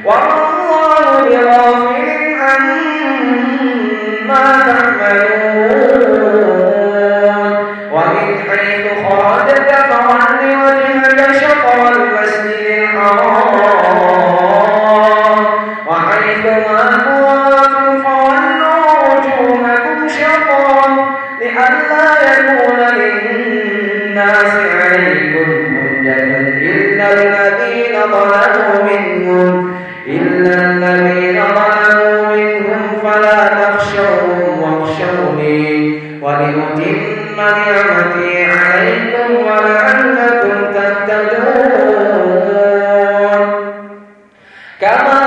والله بغافل عما تعملون ومن حيث خرجت فول وجهك شطر المسجد الحرام وحيث ما كنتم فولوا وجوهكم شطره لئلا يكون للناس عليكم حجة إلا الذين ظلموا منهم فلا تخشوهم واخشوني ولأتم نعمتي عليكم ولعلكم تهتدون كما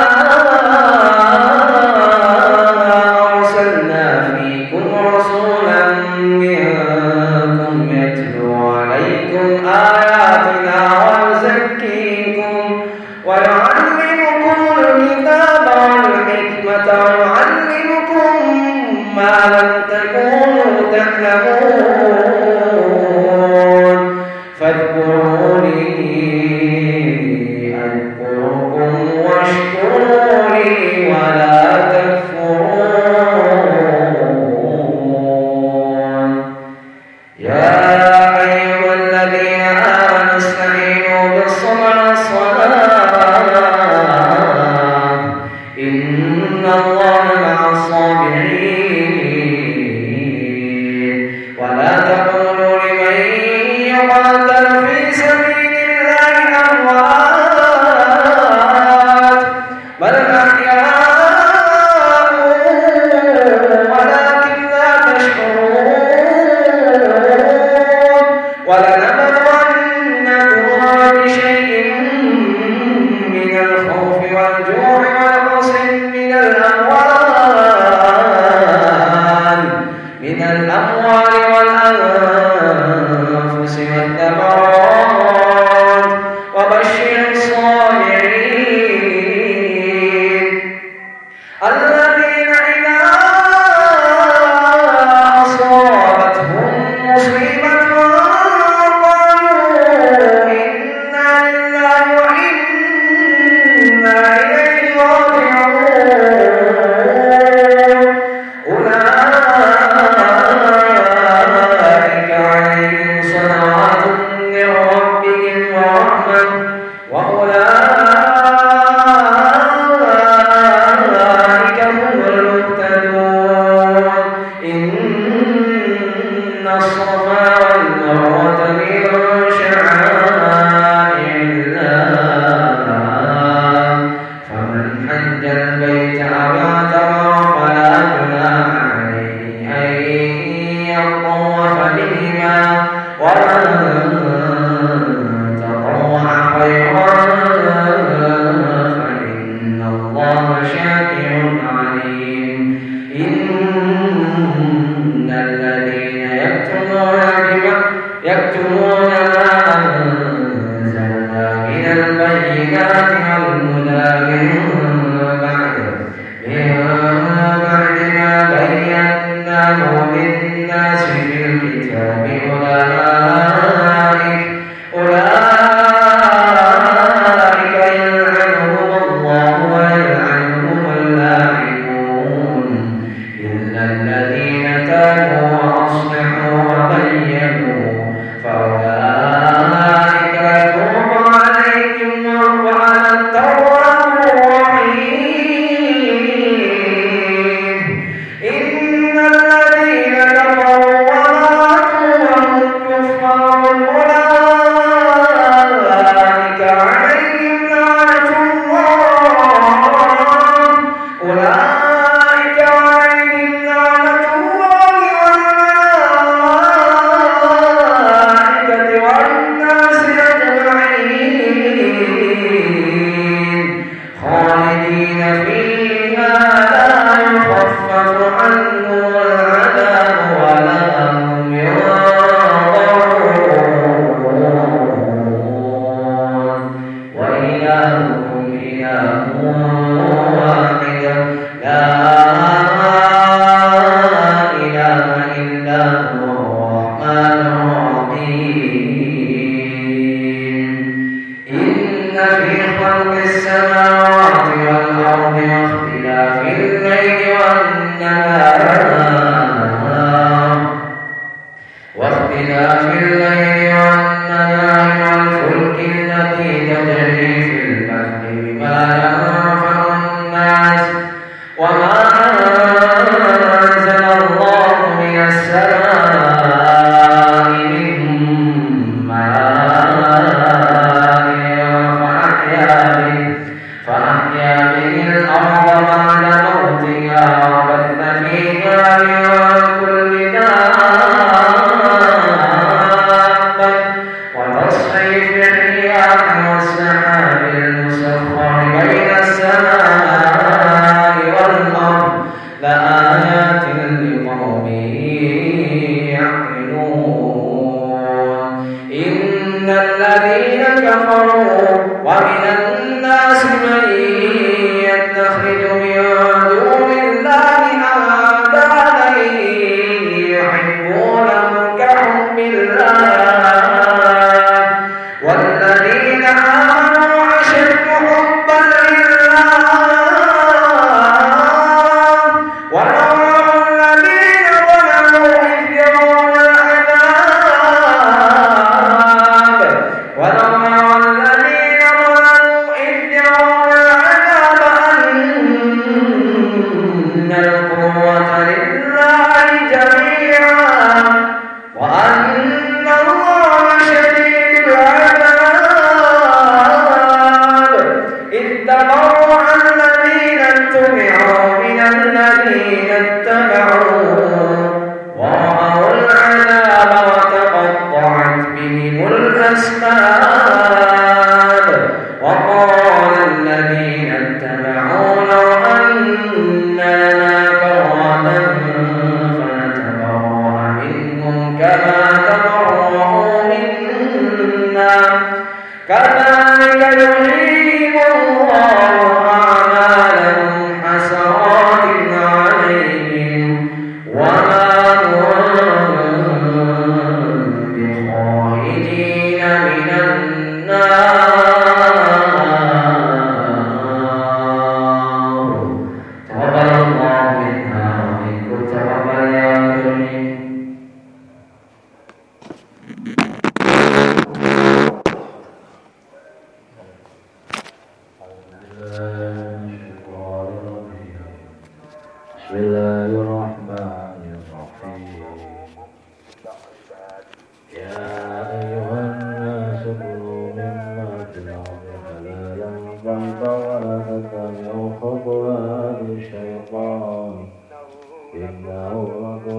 أرسلنا فيكم رسولا منكم يتلو عليكم آياتنا ويزكيكم ويعلمكم الكتاب والحكمة ويعلمكم ما لم تكونوا تعلمون فاذكروني أذكركم واشكروا لي ولا تكفرون يا أيها الذين آمنوا استعينوا بالصبر والصلاة إن الله مع الصابرين ولا تقولوا لمن يقاتل في سبيل الله أموات بل أحياء ولكن لا تشعرون ولنبلونكم بشيء من الخوف والجوع ونقص من الأموال والأنفس والثمرات وبشر الصابرين الذين إذا أصابتهم مصيبة قالوا إنا لله وإنا إليه راجعون أولئك عليهم صلوات من ربهم ورحمة وأولئك هم المهتدون إن الصفا والمروة من شعائر الله فمن حج البيت أو اعتمر فلا جناح عليه أن يطوف بهما ومن تطوع خيرا فإن الله شاكر عليم إن الذين يكتمون ما أنزلنا من البينات والهدى من بعد ما بيناه للناس في الكتاب أولئك يلعنهم الله ويلعنهم اللاعنون إلا الذين تابوا وأصلحوا وبينوا فأولئك يتوب عليهم وأنا التواب الرحيم إن الذين كفروا وماتوا وهم كفار أولئك عليهم لعنة الله والملائكة والناس أجمعين خالدين فيها لا يخفف عنهم العذاب ولا هم ينظرون وإلهكم إله واحد لا إله إلا هو الرحمن الرحيم إن في خلق السماوات والأرض بالحق بما ينفع الناس وما أنزل الله من السماء من ماء فأحيا به الأرض بعد موتها وبث فيها من كل دابة وتصريف الرياح والسحاب المسخر بين السماء والأرض لآيات لقوم يعقلون إن الذين كفروا ومن الناس من يتخذ من دون الله أندادا يحبونهم كحب الله والذين آمنوا أشد حبا لله ولو الذين ظلموا إذ يرون العذاب أن القوة لله جميعا وأن الله شديد العذاب إذ تبرأ الذين اتبعوا من الذين اتبعوا ورأوا العذاب وتقطعت بهم الأسباب وقال الذين اتبعوا لو أن لنا كرة فنتبرأ منهم كما تبرأوا منا كذلك يريهم الله أعمالهم حسرات عليهم وما هم بخارجين من النار تقبل الله منا ومنكم تقبل يا كريم. بسم الله الرحمن الرحيم يا أيها الناس كلوا مما في الأرض حلالا طيبا ولا تتبعوا خطوات الشيطان إنه لكم